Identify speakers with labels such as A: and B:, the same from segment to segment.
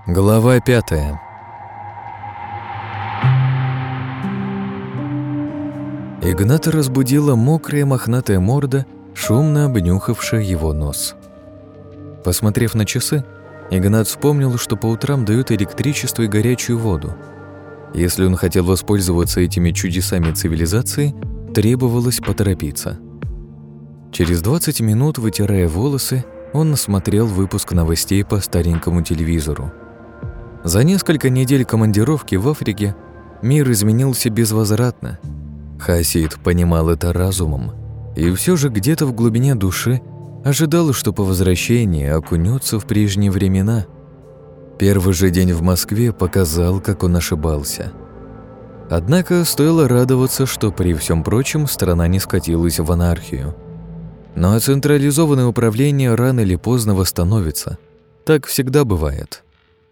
A: Глава 5. Игната разбудила мокрая мохнатая морда, шумно обнюхавшая его нос. Посмотрев на часы, Игнат вспомнил, что по утрам дают электричество и горячую воду. Если он хотел воспользоваться этими чудесами цивилизации, требовалось поторопиться. Через 20 минут, вытирая волосы, он смотрел выпуск новостей по старенькому телевизору. За несколько недель командировки в Африке мир изменился безвозвратно. Хасид понимал это разумом, и все же где-то в глубине души ожидал, что по возвращении окунется в прежние времена. Первый же день в Москве показал, как он ошибался. Однако стоило радоваться, что при всем прочем страна не скатилась в анархию. Но централизованное управление рано или поздно восстановится. Так всегда бывает.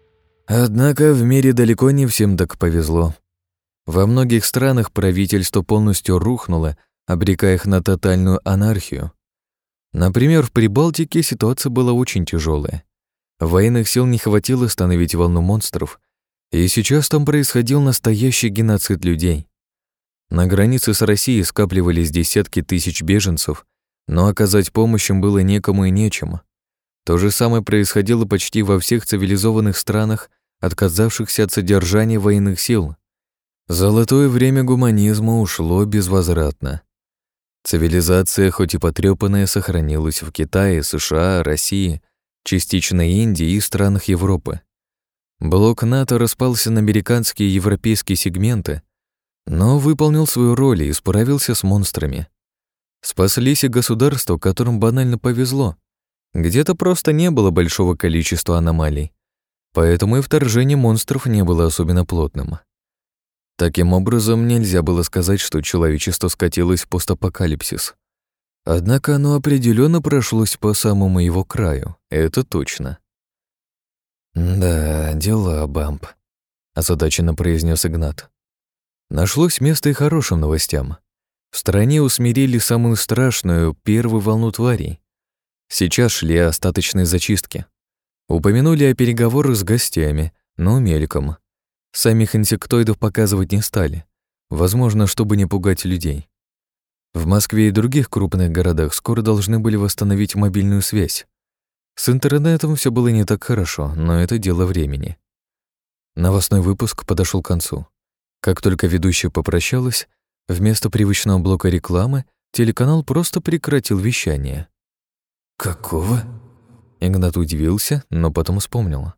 A: Однако в мире далеко не всем так повезло. Во многих странах правительство полностью рухнуло, обрекая их на тотальную анархию. Например, в Прибалтике ситуация была очень тяжелая. Военных сил не хватило остановить волну монстров, и сейчас там происходил настоящий геноцид людей. На границе с Россией скапливались десятки тысяч беженцев, но оказать помощь им было некому и нечем. То же самое происходило почти во всех цивилизованных странах, отказавшихся от содержания военных сил. Золотое время гуманизма ушло безвозвратно. Цивилизация, хоть и потрёпанная, сохранилась в Китае, США, России, частично Индии и странах Европы. Блок НАТО распался на американские и европейские сегменты, но выполнил свою роль и справился с монстрами. Спаслись и государства, которым банально повезло. Где-то просто не было большого количества аномалий, поэтому и вторжение монстров не было особенно плотным. Таким образом, нельзя было сказать, что человечество скатилось в постапокалипсис. Однако оно определенно прошлось по самому его краю, это точно. «Да, дела, Бамп», — озадаченно произнес Игнат. Нашлось место и хорошим новостям. В стране усмирили самую страшную первую волну тварей. Сейчас шли остаточные зачистки. Упомянули о переговорах с гостями, но мельком. Самих инсектоидов показывать не стали, возможно, чтобы не пугать людей. В Москве и других крупных городах скоро должны были восстановить мобильную связь. С интернетом все было не так хорошо, но это дело времени. Новостной выпуск подошел к концу. Как только ведущая попрощалась, вместо привычного блока рекламы телеканал просто прекратил вещание. «Какого?» Игнат удивился, но потом вспомнил.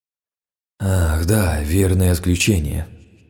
A: «Ах, да, верное исключение».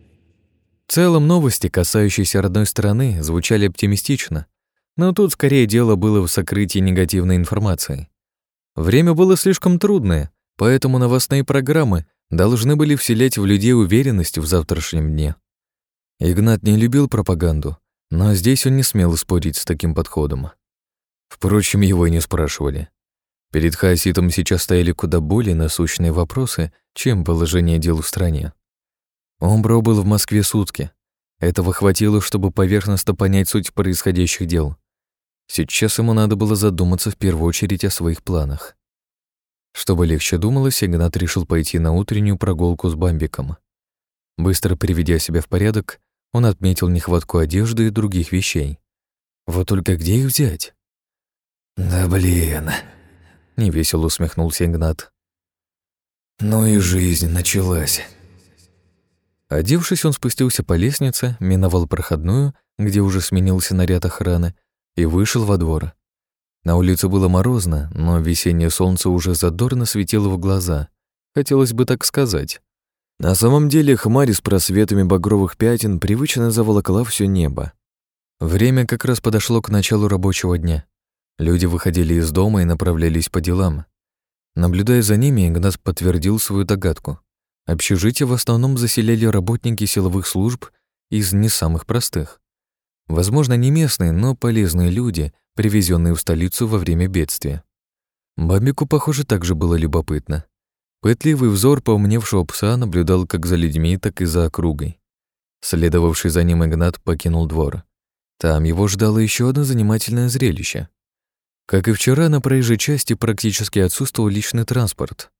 A: В целом новости, касающиеся родной страны, звучали оптимистично, но тут скорее дело было в сокрытии негативной информации. Время было слишком трудное, поэтому новостные программы должны были вселять в людей уверенность в завтрашнем дне. Игнат не любил пропаганду, но здесь он не смел спорить с таким подходом. Впрочем, его и не спрашивали. Перед Хаоситом сейчас стояли куда более насущные вопросы, чем положение дел в стране. Он пробыл в Москве сутки. Этого хватило, чтобы поверхностно понять суть происходящих дел. Сейчас ему надо было задуматься в первую очередь о своих планах. Чтобы легче думалось, Игнат решил пойти на утреннюю прогулку с Бамбиком. Быстро приведя себя в порядок, он отметил нехватку одежды и других вещей. Вот только где их взять? «Да блин», — невесело усмехнулся Игнат. «Ну и жизнь началась». Одевшись, он спустился по лестнице, миновал проходную, где уже сменился наряд охраны, и вышел во двор. На улице было морозно, но весеннее солнце уже задорно светило в глаза. Хотелось бы так сказать. На самом деле хмарь с просветами багровых пятен привычно заволокла все небо. Время как раз подошло к началу рабочего дня. Люди выходили из дома и направлялись по делам. Наблюдая за ними, Игнат подтвердил свою догадку. Общежитие в основном заселяли работники силовых служб из не самых простых. Возможно, не местные, но полезные люди, привезенные в столицу во время бедствия. Бамбику, похоже, также было любопытно. Пытливый взор поумневшего пса наблюдал как за людьми, так и за округой. Следовавший за ним Игнат покинул двор. Там его ждало еще одно занимательное зрелище. Как и вчера, на проезжей части практически отсутствовал личный транспорт.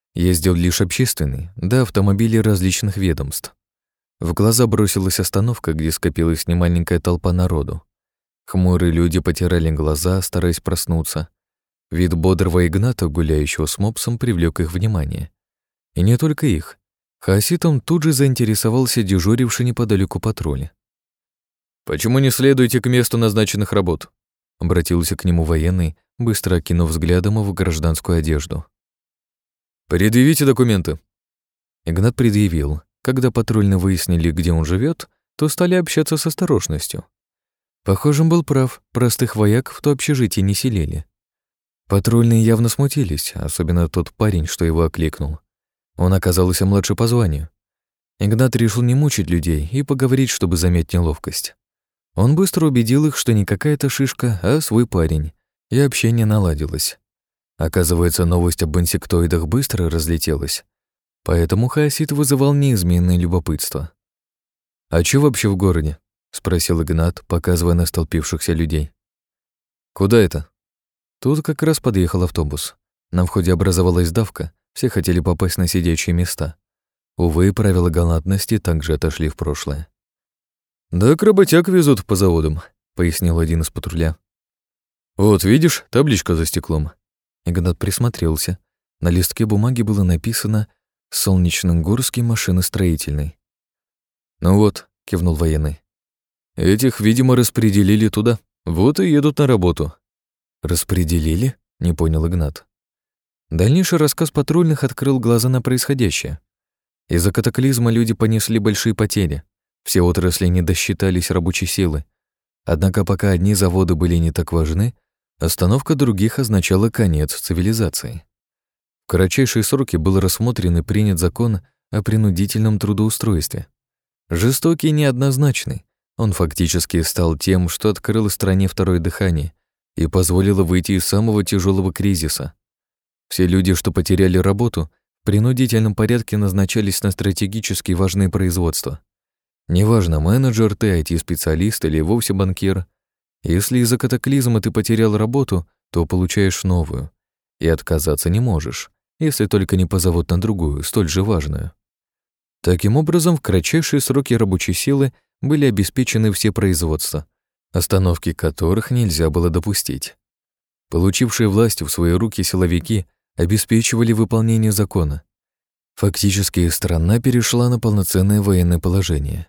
A: Ездил лишь общественный, да автомобили различных ведомств. В глаза бросилась остановка, где скопилась немаленькая толпа народу. Хмурые люди потирали глаза, стараясь проснуться. Вид бодрого Игната, гуляющего с мопсом, привлек их внимание. И не только их. Хаоситом тут же заинтересовался дежуривший неподалеку патруль. «Почему не следуете к месту назначенных работ?» Обратился к нему военный, быстро окинув взглядом его гражданскую одежду. «Предъявите документы». Игнат предъявил. Когда патрульные выяснили, где он живет, то стали общаться с осторожностью. Похоже, он был прав, простых вояк в то общежитие не селили. Патрульные явно смутились, особенно тот парень, что его окликнул. Он оказался младше по званию. Игнат решил не мучить людей и поговорить, чтобы замять неловкость. Он быстро убедил их, что не какая-то шишка, а свой парень, и общение наладилось. Оказывается, новость об инсектоидах быстро разлетелась, поэтому хаосит вызывал неизменное любопытство. «А чё вообще в городе?» — спросил Игнат, показывая на столпившихся людей. «Куда это?» Тут как раз подъехал автобус. На входе образовалась давка, все хотели попасть на сидячие места. Увы, правила галантности также отошли в прошлое. «Да работяг везут по заводам», — пояснил один из патруля. «Вот, видишь, табличка за стеклом». Игнат присмотрелся. На листке бумаги было написано «Солнечногорский машиностроительный». «Ну вот», — кивнул военный. «Этих, видимо, распределили туда. Вот и едут на работу». «Распределили?» — не понял Игнат. Дальнейший рассказ патрульных открыл глаза на происходящее. Из-за катаклизма люди понесли большие потери. Все отрасли не досчитались рабочей силы. Однако пока одни заводы были не так важны, остановка других означала конец цивилизации. В кратчайшие сроки был рассмотрен и принят закон о принудительном трудоустройстве. Жестокий и неоднозначный, он фактически стал тем, что открыл стране второе дыхание и позволило выйти из самого тяжелого кризиса. Все люди, что потеряли работу, в принудительном порядке назначались на стратегически важные производства. Неважно, менеджер ты, IT-специалист или вовсе банкир. Если из-за катаклизма ты потерял работу, то получаешь новую. И отказаться не можешь, если только не позовут на другую, столь же важную. Таким образом, в кратчайшие сроки рабочей силы были обеспечены все производства, остановки которых нельзя было допустить. Получившие власть в свои руки силовики обеспечивали выполнение закона. Фактически страна перешла на полноценное военное положение.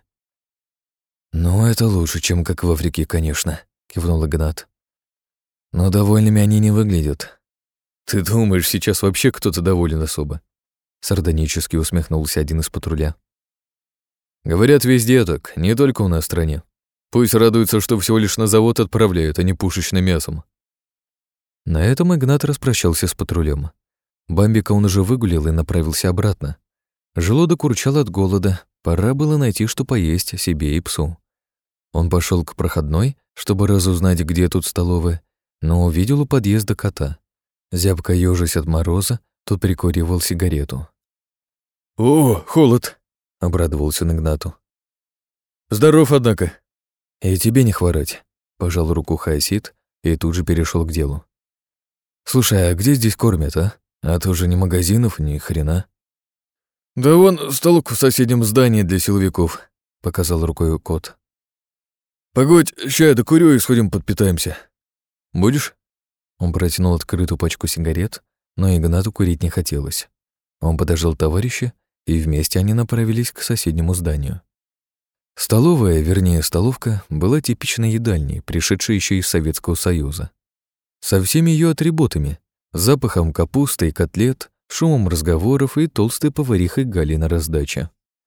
A: «Ну, это лучше, чем как в Африке, конечно», — кивнул Игнат. «Но довольными они не выглядят». «Ты думаешь, сейчас вообще кто-то доволен особо?» Сардонически усмехнулся один из патруля. «Говорят, везде так, не только у нас в стране. Пусть радуются, что всего лишь на завод отправляют, а не пушечным мясом». На этом Игнат распрощался с патрулем. Бамбика он уже выгулил и направился обратно. Желудок урчал от голода, пора было найти, что поесть себе и псу. Он пошел к проходной, чтобы разузнать, где тут столовая, но увидел у подъезда кота. Зябко ёжась от мороза, тот прикуривал сигарету. «О, холод!» — обрадовался он Игнату. «Здоров, однако!» «И тебе не хворать», — пожал руку хаосит и тут же перешел к делу. «Слушай, а где здесь кормят, а? А то же ни магазинов, ни хрена». «Да вон столок в соседнем здании для силовиков», — показал рукой кот. «Погодь, чай докурю и сходим подпитаемся. Будешь?» Он протянул открытую пачку сигарет, но Игнату курить не хотелось. Он подождал товарища, и вместе они направились к соседнему зданию. Столовая, вернее столовка, была типичной едальней, пришедшей еще из Советского Союза. Со всеми ее атрибутами — запахом капусты и котлет, шумом разговоров и толстой поварихой Гали на раздаче.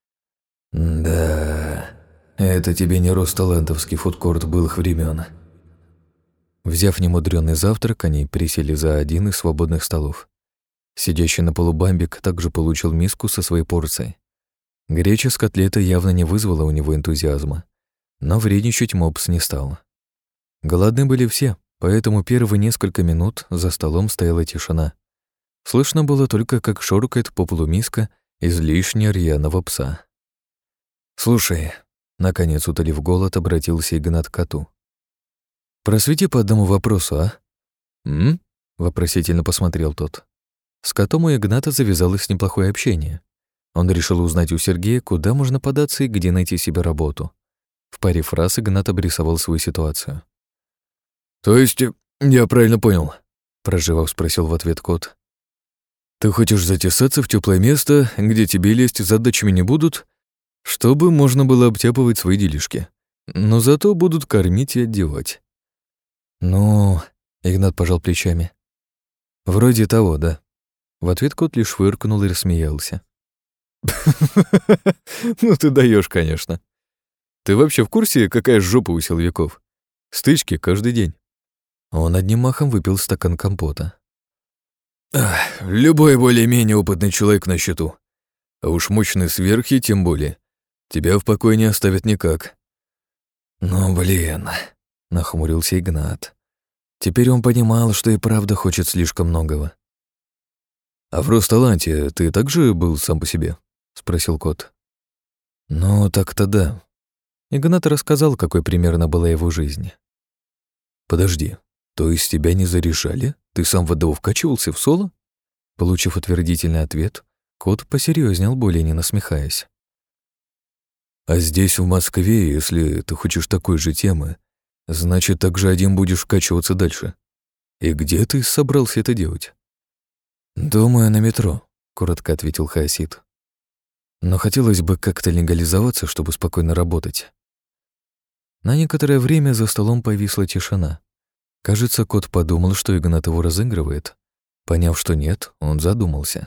A: «Да, это тебе не росталантовский фудкорт былых времен». Взяв немудрённый завтрак, они присели за один из свободных столов. Сидящий на полу Бамбик также получил миску со своей порцией. Греча с котлетой явно не вызвала у него энтузиазма, но вредничать мопс не стал. Голодны были все, поэтому первые несколько минут за столом стояла тишина. Слышно было только, как шоркает по полу миска излишне рьяного пса. «Слушай», — наконец, утолив голод, обратился Игнат к коту. «Просвети по одному вопросу, а?» «М?» — вопросительно посмотрел тот. С котом у Игната завязалось неплохое общение. Он решил узнать у Сергея, куда можно податься и где найти себе работу. В паре фраз Игнат обрисовал свою ситуацию. «То есть, я правильно понял?» — проживав, спросил в ответ кот. «Ты хочешь затесаться в теплое место, где тебе лезть за дачами не будут, чтобы можно было обтяпывать свои делишки, но зато будут кормить и одевать?» «Ну...» — Игнат пожал плечами. «Вроде того, да». В ответ кот лишь фыркнул и рассмеялся. «Ну ты даешь, конечно. Ты вообще в курсе, какая жопа у силовиков? Стычки каждый день». Он одним махом выпил стакан компота. «Любой более-менее опытный человек на счету. А уж мощные сверхи тем более. Тебя в покое не оставят никак». «Ну, блин», — нахмурился Игнат. Теперь он понимал, что и правда хочет слишком многого. «А в Росталанте ты также был сам по себе?» — спросил кот. «Ну, так-то да». Игнат рассказал, какой примерно была его жизнь. «Подожди, то есть тебя не зарешали? Ты сам в ВДО вкачивался в соло?» Получив утвердительный ответ, кот посерьезнел, более не насмехаясь. «А здесь, в Москве, если ты хочешь такой же темы, значит, также один будешь вкачиваться дальше. И где ты собрался это делать?» «Думаю, на метро», — коротко ответил Хаосид. «Но хотелось бы как-то легализоваться, чтобы спокойно работать». На некоторое время за столом повисла тишина. Кажется, кот подумал, что Игнат его разыгрывает. Поняв, что нет, он задумался.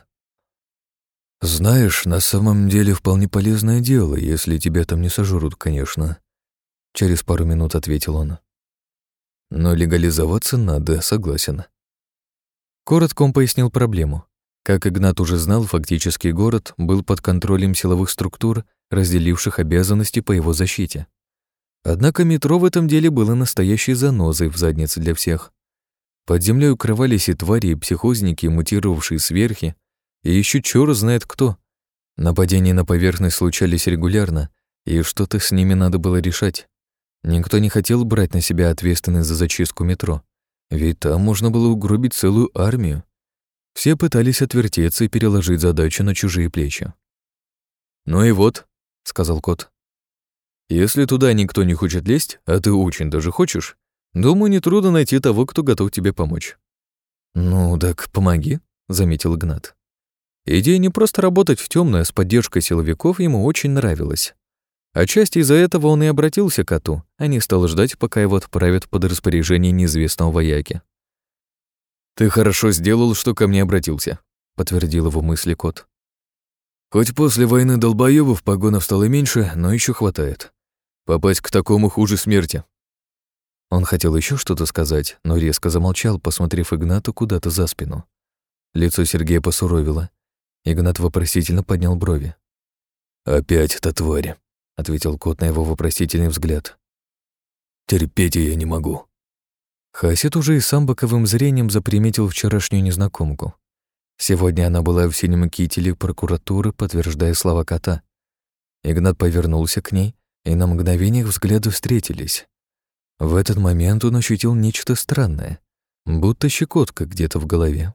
A: «Знаешь, на самом деле вполне полезное дело, если тебя там не сожрут, конечно», — через пару минут ответил он. «Но легализоваться надо, согласен». Коротко он пояснил проблему. Как Игнат уже знал, фактически город был под контролем силовых структур, разделивших обязанности по его защите. Однако метро в этом деле было настоящей занозой в заднице для всех. Под землей укрывались и твари, и психозники, и мутировавшие сверхи, и еще чёрт знает кто. Нападения на поверхность случались регулярно, и что-то с ними надо было решать. Никто не хотел брать на себя ответственность за зачистку метро, ведь там можно было угробить целую армию. Все пытались отвертеться и переложить задачу на чужие плечи. «Ну и вот», — сказал кот, — «если туда никто не хочет лезть, а ты очень даже хочешь, думаю, нетрудно найти того, кто готов тебе помочь». «Ну, так помоги», — заметил Игнат. Идея не просто работать в тёмную, а с поддержкой силовиков ему очень нравилась. Отчасти из-за этого он и обратился к коту, а не стал ждать, пока его отправят под распоряжение неизвестного вояки. «Ты хорошо сделал, что ко мне обратился», — подтвердил его мысли кот. «Хоть после войны долбоёбов погонов стало меньше, но ещё хватает. Попасть к такому хуже смерти». Он хотел ещё что-то сказать, но резко замолчал, посмотрев Игнату куда-то за спину. Лицо Сергея посуровило. Игнат вопросительно поднял брови. «Опять эта тварь», — ответил кот на его вопросительный взгляд. «Терпеть её не могу». Хаосид уже и сам боковым зрением заприметил вчерашнюю незнакомку. Сегодня она была в синем кителе прокуратуры, подтверждая слова кота. Игнат повернулся к ней, и на мгновение их взгляды встретились. В этот момент он ощутил нечто странное, будто щекотка где-то в голове.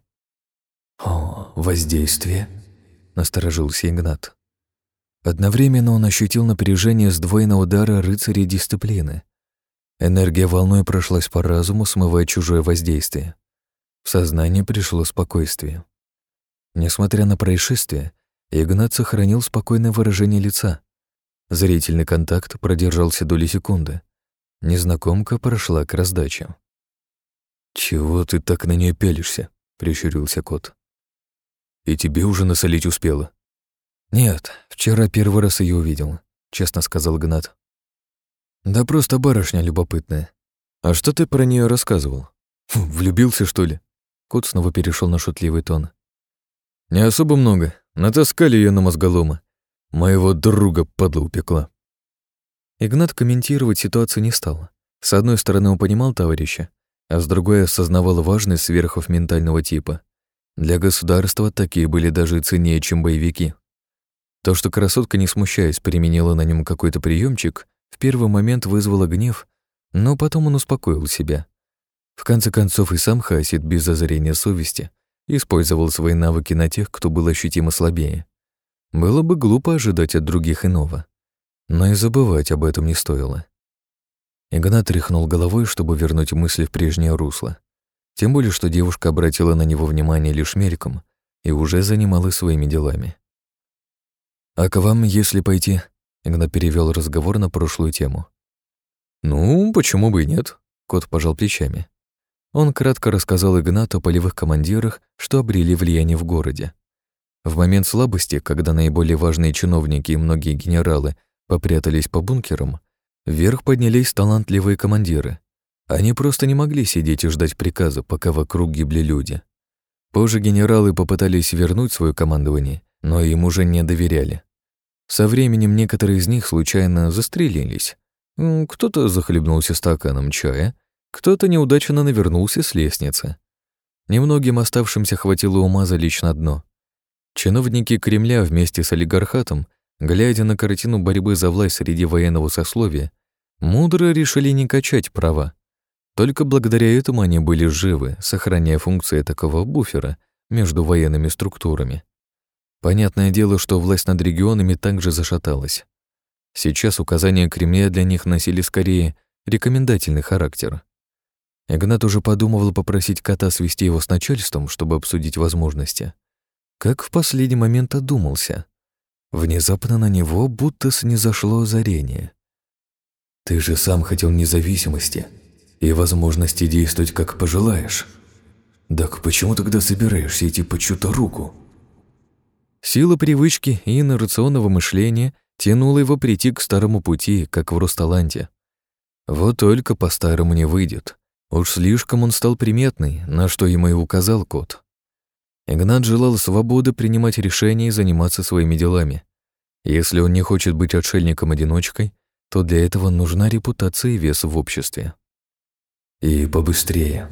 A: «О, воздействие!» — насторожился Игнат. Одновременно он ощутил напряжение сдвоенного удара рыцаря дисциплины. Энергия волной прошлась по разуму, смывая чужое воздействие. В сознание пришло спокойствие. Несмотря на происшествие, Игнат сохранил спокойное выражение лица. Зрительный контакт продержался доли секунды. Незнакомка прошла к раздаче. «Чего ты так на нее пялишься?» — прищурился кот. «И тебе уже насолить успела?» «Нет, вчера первый раз ее увидел», — честно сказал Игнат. «Да просто барышня любопытная. А что ты про нее рассказывал? Влюбился, что ли?» Кот снова перешел на шутливый тон. «Не особо много. Натаскали ее на мозголома. Моего друга падла упекла». Игнат комментировать ситуацию не стал. С одной стороны, он понимал товарища, а с другой осознавал важность сверхов ментального типа. Для государства такие были даже ценнее, чем боевики. То, что красотка, не смущаясь, применила на нем какой-то приемчик, в первый момент вызвало гнев, но потом он успокоил себя. В конце концов, и сам Хаосид без зазрения совести использовал свои навыки на тех, кто был ощутимо слабее. Было бы глупо ожидать от других иного. Но и забывать об этом не стоило. Игнат тряхнул головой, чтобы вернуть мысли в прежнее русло. Тем более, что девушка обратила на него внимание лишь мельком и уже занималась своими делами. «А к вам, если пойти?» Игнат перевел разговор на прошлую тему. «Ну, почему бы и нет?» Кот пожал плечами. Он кратко рассказал Игнату о полевых командирах, что обрели влияние в городе. В момент слабости, когда наиболее важные чиновники и многие генералы попрятались по бункерам, вверх поднялись талантливые командиры. Они просто не могли сидеть и ждать приказа, пока вокруг гибли люди. Позже генералы попытались вернуть свое командование, но им уже не доверяли. Со временем некоторые из них случайно застрелились. Кто-то захлебнулся стаканом чая, кто-то неудачно навернулся с лестницы. Немногим оставшимся хватило ума залечь на дно. Чиновники Кремля вместе с олигархатом, глядя на картину борьбы за власть среди военного сословия, мудро решили не качать права. Только благодаря этому они были живы, сохраняя функции такого буфера между военными структурами. Понятное дело, что власть над регионами также зашаталась. Сейчас указания Кремля для них носили скорее рекомендательный характер. Игнат уже подумывал попросить кота свести его с начальством, чтобы обсудить возможности. Как в последний момент одумался. Внезапно на него будто снизошло озарение. «Ты же сам хотел независимости и возможности действовать как пожелаешь. Так почему тогда собираешься идти по чью-то руку?» Сила привычки и инерционного мышления тянула его прийти к старому пути, как в Росталанте. Вот только по-старому не выйдет. Уж слишком он стал приметный, на что ему и указал кот. Игнат желал свободы принимать решения и заниматься своими делами. Если он не хочет быть отшельником-одиночкой, то для этого нужна репутация и вес в обществе. И побыстрее.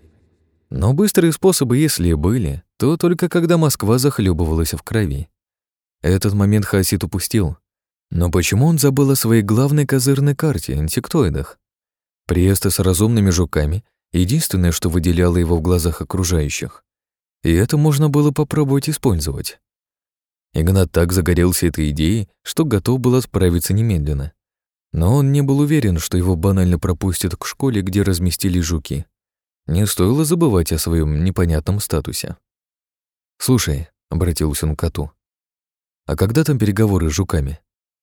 A: Но быстрые способы, если и были, то только когда Москва захлебывалась в крови. Этот момент Хаосид упустил. Но почему он забыл о своей главной козырной карте — инсектоидах? Приезд с разумными жуками — единственное, что выделяло его в глазах окружающих. И это можно было попробовать использовать. Игнат так загорелся этой идеей, что готов был отправиться немедленно. Но он не был уверен, что его банально пропустят к школе, где разместились жуки. Не стоило забывать о своем непонятном статусе. «Слушай», — обратился он к коту, — «а когда там переговоры с жуками?»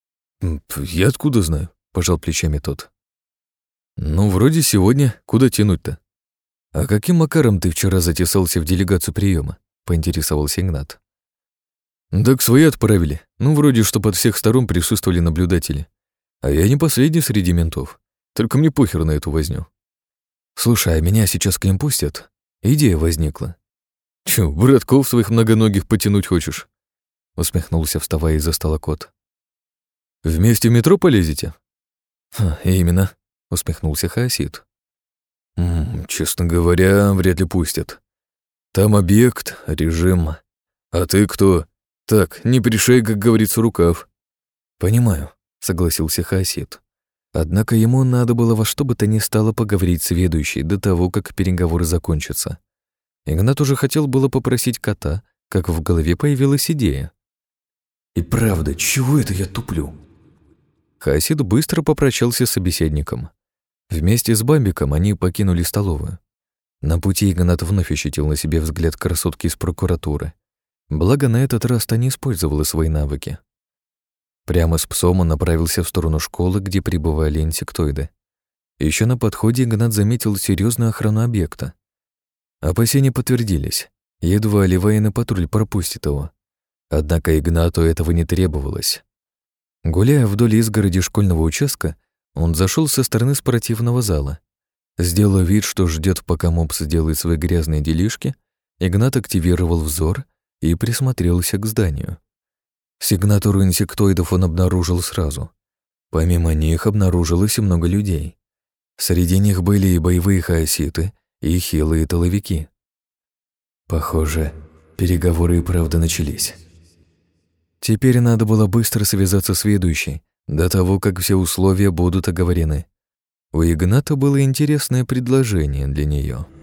A: «Я откуда знаю?» — пожал плечами тот. «Ну, вроде сегодня. Куда тянуть-то?» «А каким макаром ты вчера затесался в делегацию приема? Поинтересовался Игнат. «Так свои отправили. Ну, вроде, чтоб от всех сторон присутствовали наблюдатели. А я не последний среди ментов. Только мне похер на эту возню». «Слушай, а меня сейчас к ним пустят? Идея возникла». «Чё, братков своих многоногих потянуть хочешь?» Усмехнулся, вставая из-за стола кот. «Вместе в метро полезете?» «Именно», — усмехнулся Хаосид. «Честно говоря, вряд ли пустят. Там объект, режим. А ты кто? Так, не пришей, как говорится, рукав». «Понимаю», — согласился Хаосид. Однако ему надо было во что бы то ни стало поговорить с ведущей до того, как переговоры закончатся. Игнат уже хотел было попросить кота, как в голове появилась идея.
B: «И правда, чего это я туплю?»
A: Хаосид быстро попрощался с собеседником. Вместе с Бамбиком они покинули столовую. На пути Игнат вновь ощутил на себе взгляд красотки из прокуратуры. Благо, на этот раз та не использовала свои навыки. Прямо с псом он направился в сторону школы, где пребывали инсектоиды. Еще на подходе Игнат заметил серьезную охрану объекта. Опасения подтвердились. Едва ли военный патруль пропустит его. Однако Игнату этого не требовалось. Гуляя вдоль изгороди школьного участка, он зашел со стороны спортивного зала. Сделав вид, что ждет, пока мопс сделает свои грязные делишки, Игнат активировал взор и присмотрелся к зданию. Сигнатуру инсектоидов он обнаружил сразу. Помимо них обнаружилось и много людей. Среди них были и боевые хаоситы, и хилые тыловики.
B: Похоже, переговоры и правда начались.
A: Теперь надо было быстро связаться с ведущей, до того, как все условия будут оговорены. У Игната было интересное предложение для нее.